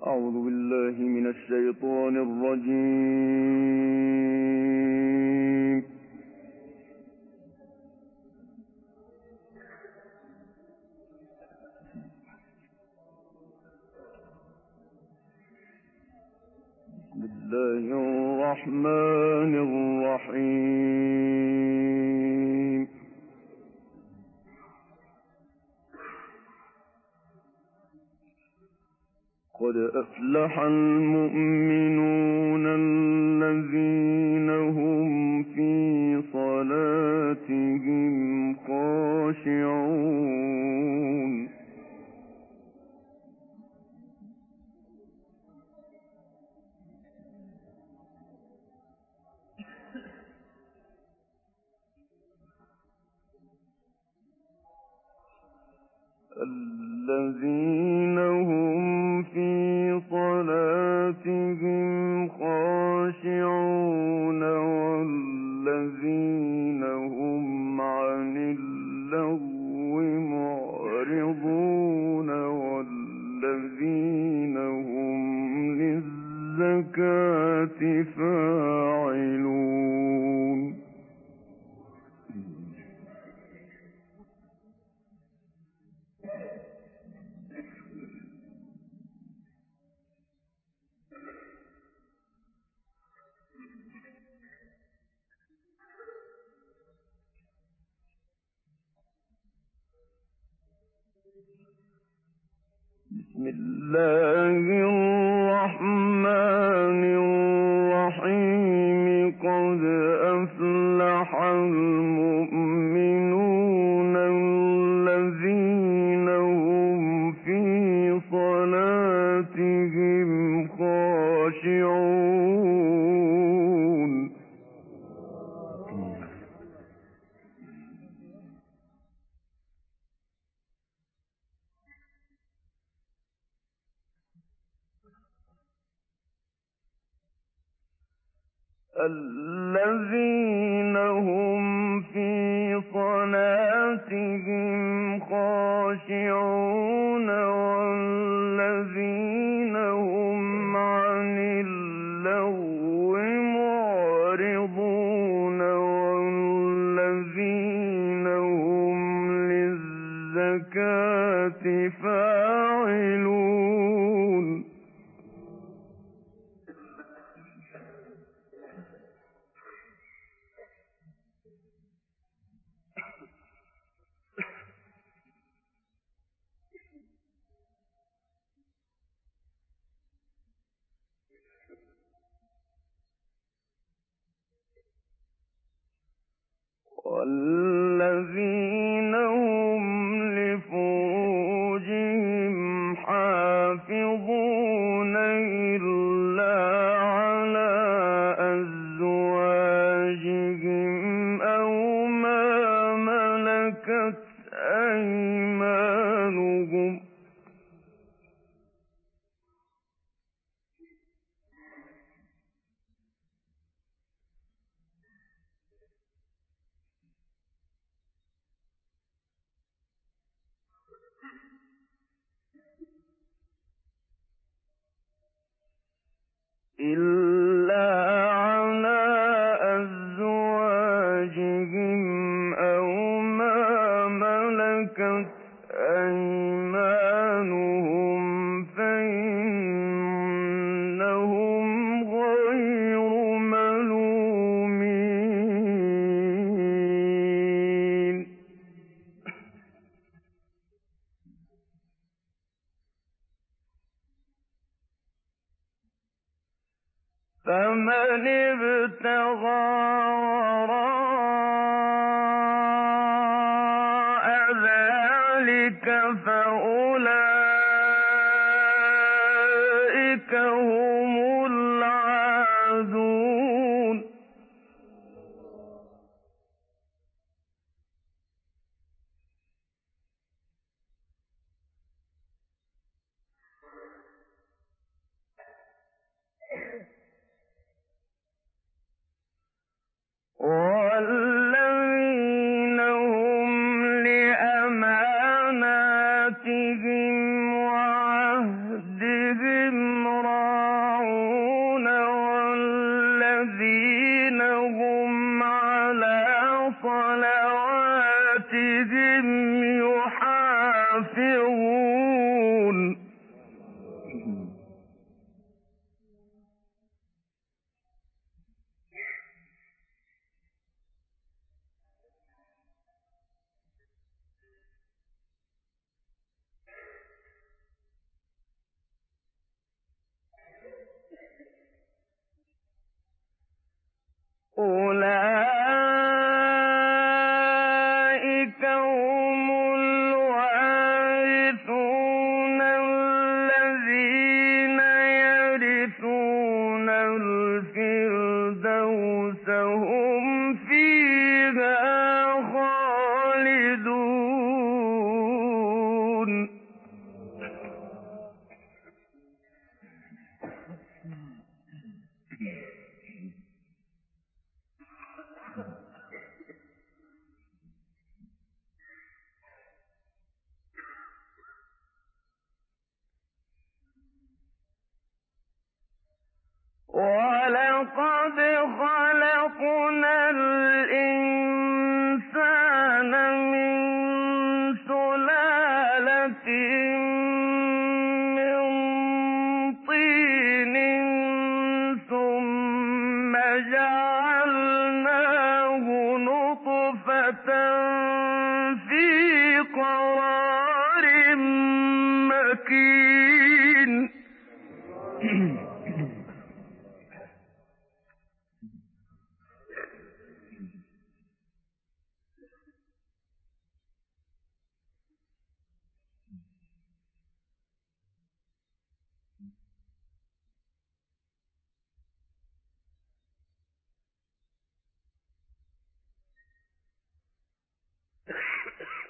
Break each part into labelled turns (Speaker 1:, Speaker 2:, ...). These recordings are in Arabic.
Speaker 1: أعوذ بالله من الشيطان الرجيم. بسم الله الرحمن الرحيم. قد أفلح المؤمنون الذين هم في صلاتهم خاشعون. الذين هم في صلاتهم خاشعون والذين هم عن اللغو معرضون والذين هم للزكاة فاعلون. بسم الله الرحمن الرحيم. قد أفلح المؤمنون الذين هم في صلاتهم خاشعون. الذين هم في صلاتهم خاشعون والذين هم عن اللغو معرضون والذين هم للزكاة فاعلون. والذين هم لفروجهم حافظون إلا على أزواجهم أو ما ملكت أيمانهم إلا على أزواجهم أو ما ملكت أيمانهم فإنهم غير ملومين. فمن ابتغى وراء ذلك فأولئك هم العادون.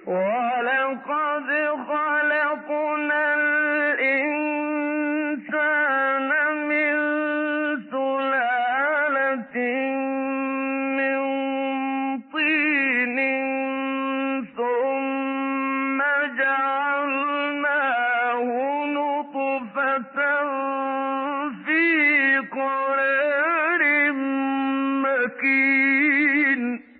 Speaker 1: وَلَقَدْ خَلَقْنَا الْإِنسَانَ مِن سُلَالَةٍ مِّن طِينٍ ثُمَّ جَعَلْنَاهُ نُطْفَةً فِي قَرَارٍ مَّكِينٍ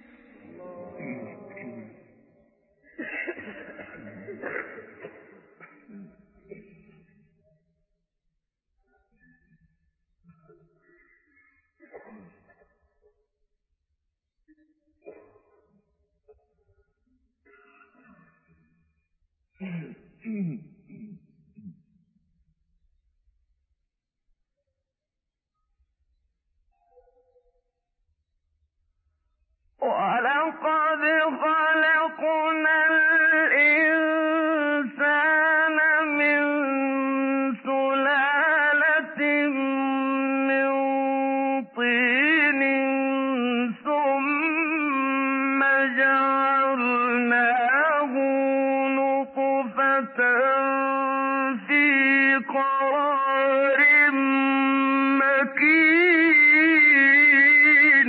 Speaker 1: وَلَقَدْ خَلَقْنَا الْإِنسَانَ مِن سُلَالَةٍ مِّن طِينٍ ثُمَّ جَعَلْنَاهُ نُطْفَةً فِي قَرَارٍ مَّكِينٍ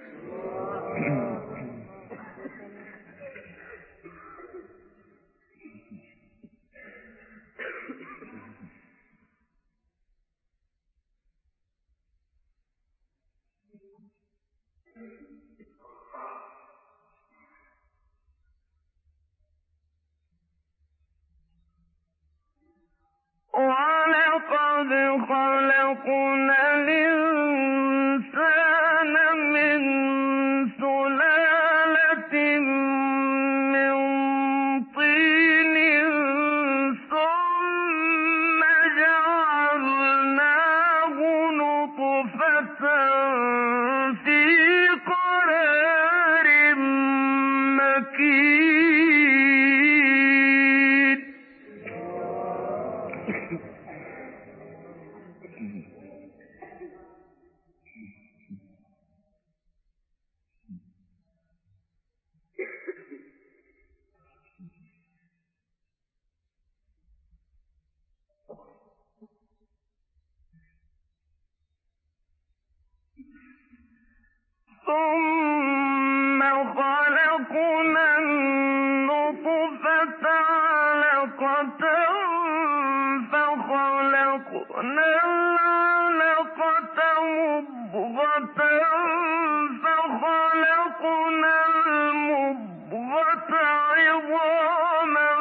Speaker 1: وَلَقَدْ خَلَقْنَا الْإِنسَانَ مِن سُلَالَةٍ مِّن طِينٍ ثُمَّ جَعَلْنَاهُ نُطْفَةً فِي قَرَارٍ مَّكِينٍ ثُمَّ خَلَقْنَا النُّطْفَةَ عَلَقَةً فَخَلَقْنَا الْعَلَقَةَ مُضْغَةً فَخَلَقْنَا الْمُضْغَةَ عِظَامًا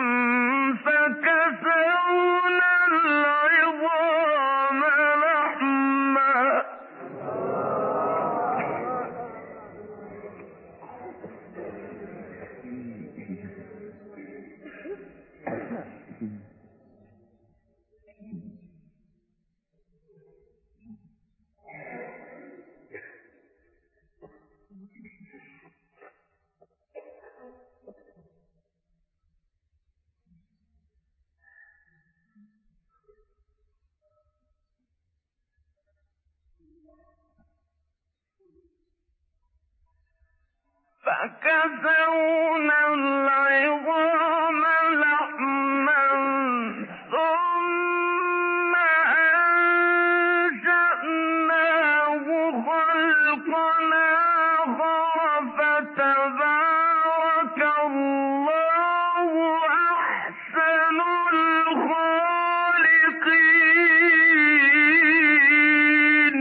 Speaker 1: فَكَسَوْنَا الْعِظَامَ لَحْمًا فَكَسَوْنَا الْعِظَامَ لَحْمًا ثُمَّ أَنشَأْنَاهُ خَلْقًا آخَرَ فَتَبَارَكَ اللَّهُ أَحْسَنُ الْخَالِقِينَ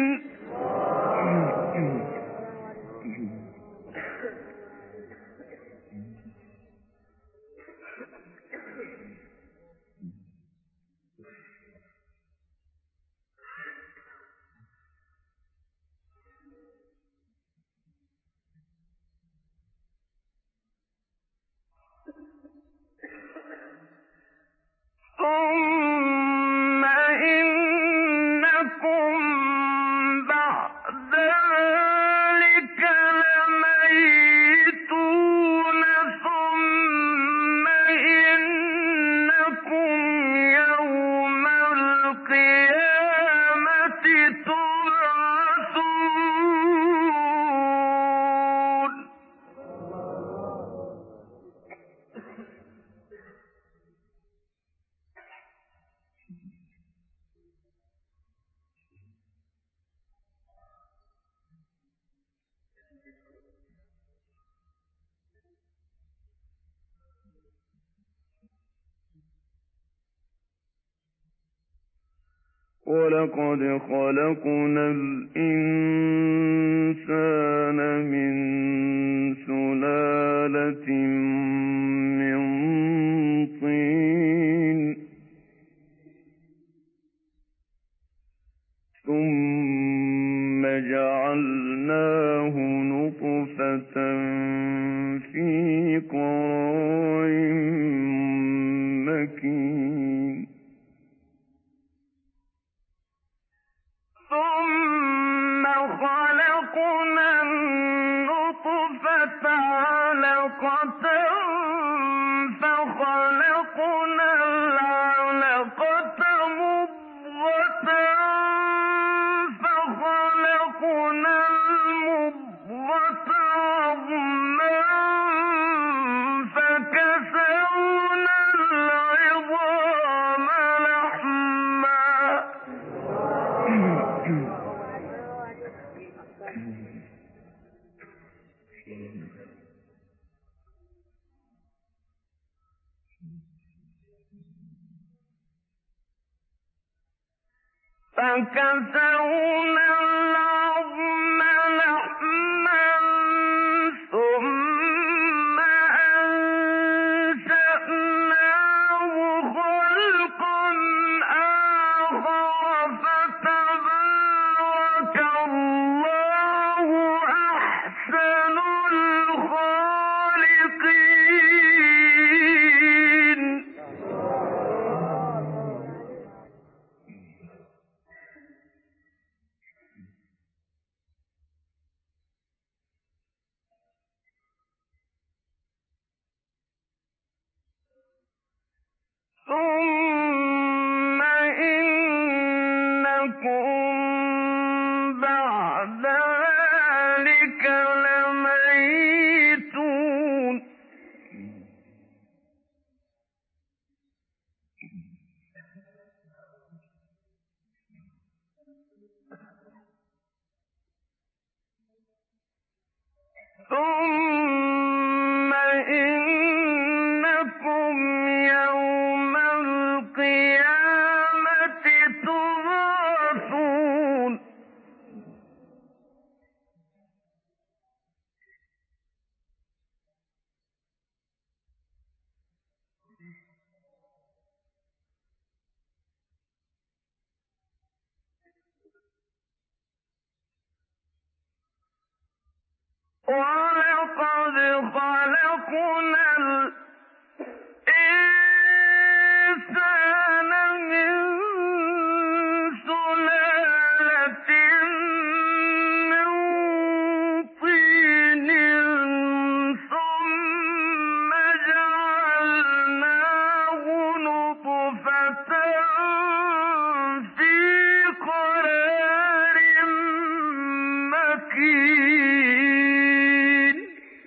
Speaker 1: ثُمَّ إِنَّكُمْ بَعْدَ ذَٰلِكَ لَمَيِّتُونَ ثُمَّ إِنَّكُمْ يَوْمَ الْقِيَامَةِ تُبْعَثُونَ ولقد خلقنا الإنسان من سلالة من طين ثم جعلناه نطفة في قرار مكين ثم خلقنا النطفة علقة فخلقنا العلقة مضغة فخلقنا المضغة عظما فكسونا العظام لحما فكسونا العظم لحما ثم أنشأناه خلقا آخر فتبارك الله أحسن الخالقين ثم إنكم بعد ذلك لميتون ثم إنكم يوم القيامة تبعثون ولقد خلقنا الإنسان من سلالة من طين ثم جعلناه نطفة في قرار مكين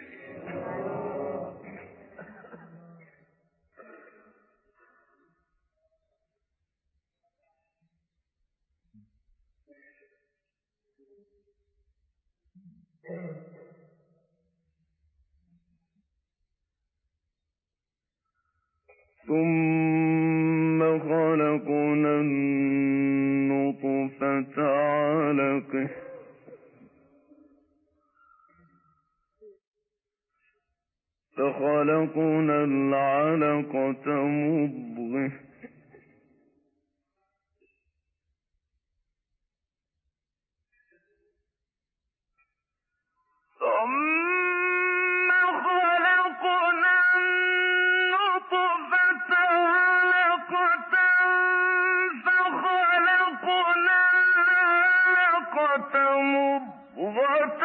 Speaker 1: ثم خلقنا النطفة علقة فخلقنا العلقة مضغة ثم خلقنا النطفة علقة فخلقنا العلقة مضغة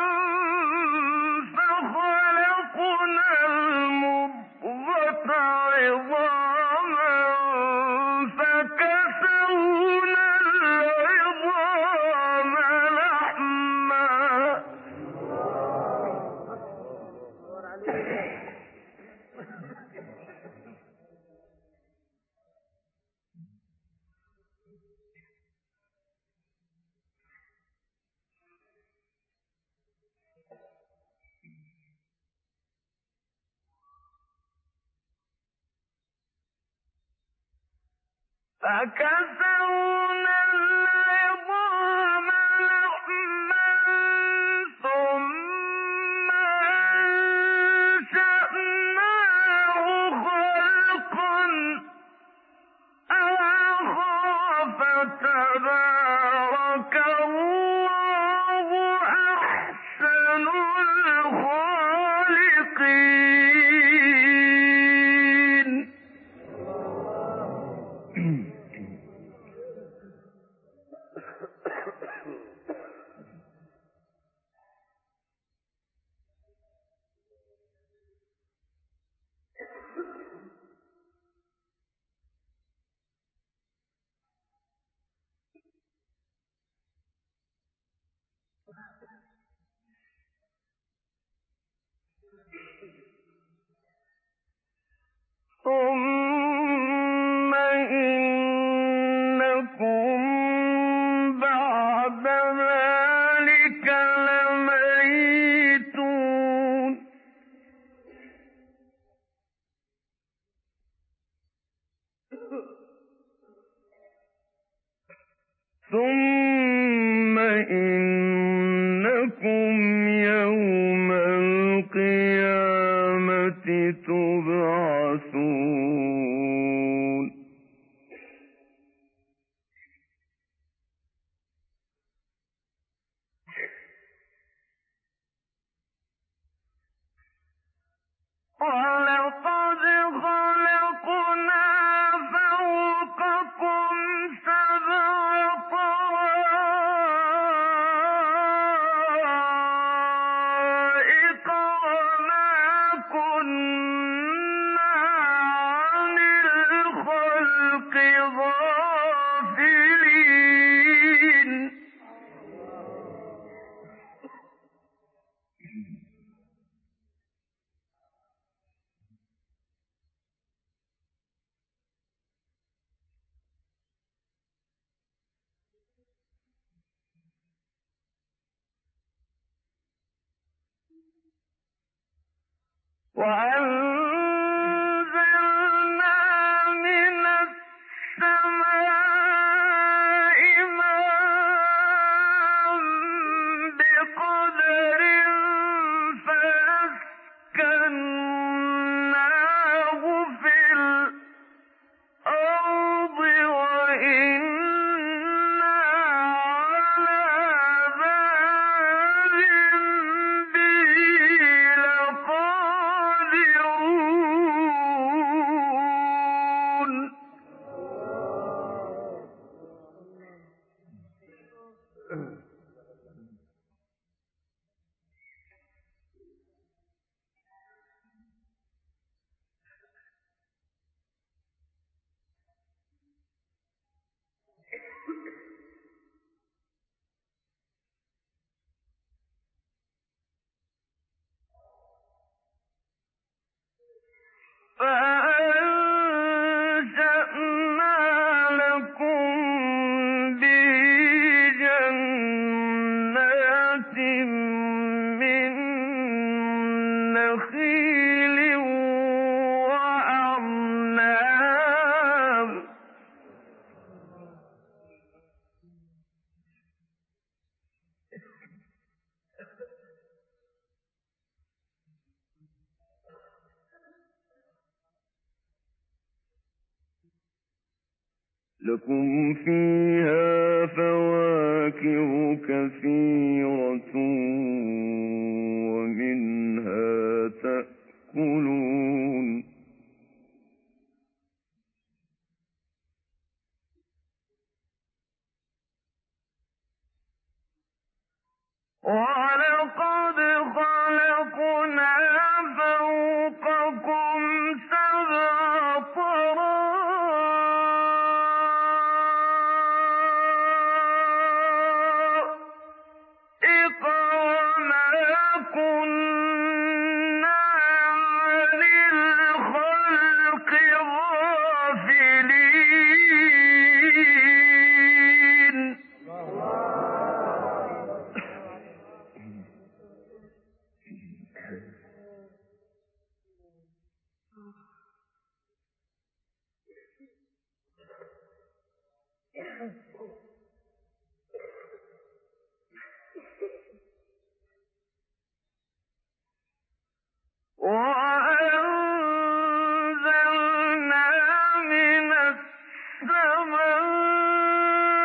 Speaker 1: فخلقنا المضغة عظاما فكسونا العظام لحما فكسونا فتبارك الله أحسن الخالقين. ثم إنكم بعد ذلك لميتون. ثم إنكم يوم القيامة تبعثون. ولقد خلقنا فوقكم سبع طرائق وما كنا عن الخلق غافلين. وأنزلنا من السماء ماء بقدر فأسكناه في الأرض وإنا على ذهاب به لقادرون. فأنشأنا لكم به جنات من نخيل وأعناب. لكم فيها فواكه كثيرة ومنها تأكلون. ولقد خلقنا فوقكم سبع طرائق وما كنا عن الخلق غافلين. وأنزلنا من السماء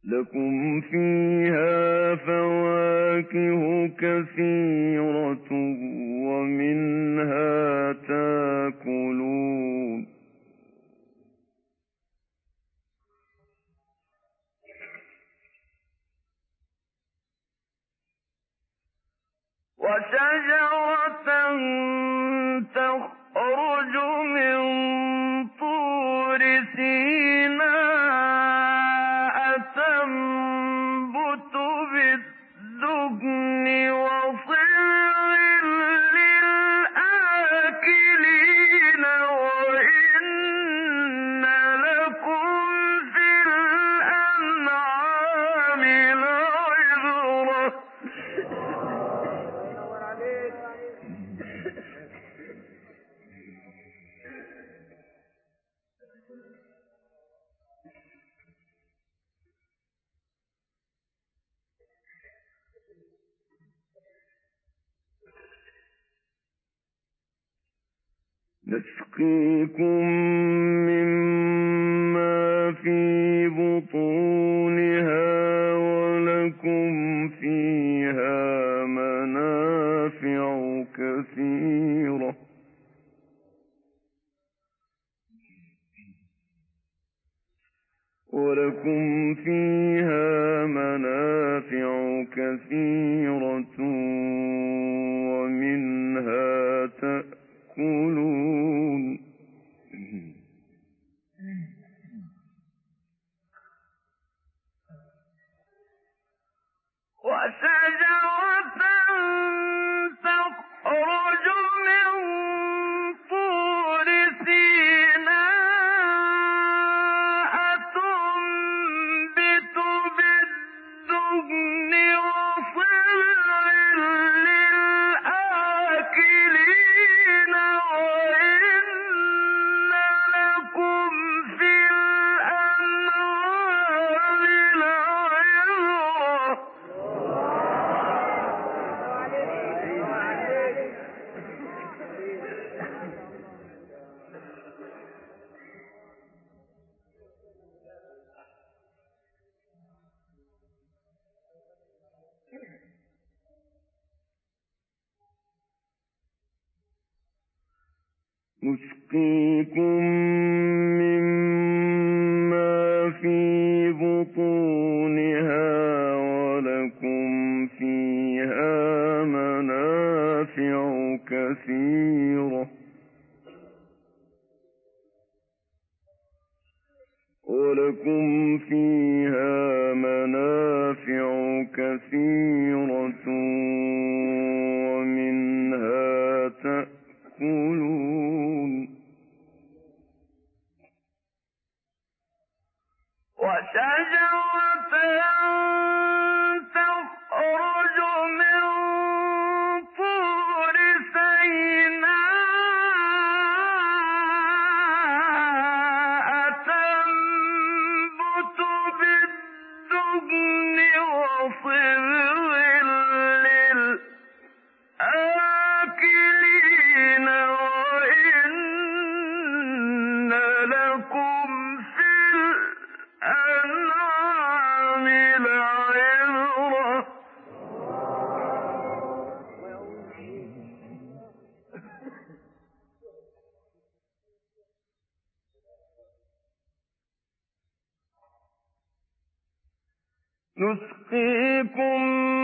Speaker 2: لكم فيها فواكه كثيرة ومنها تاكلون
Speaker 1: وشجرة تخرج من طور سيناء تنبت بالدهن وصبغ للآكلين وإن لكم في الأنعام لعبرة
Speaker 2: نسقيكم مما في بطونها ولكم فيها منافع كثيرة ومنها تأكلون
Speaker 1: وشجرة تخرج من طور سيناء تنبت بالدهن وصبغ للآكلين وإن لكم في الأنعام لعبرة
Speaker 2: نسقيكم مما في بطونها ولكم فيها منافع كثيرة ومنها تأكلون
Speaker 1: وشجرة تخرج من طور سيناء تنبت بالدهن وصبغ للآكلين وإن لكم في الأنعام لعبرة
Speaker 2: نسقيكم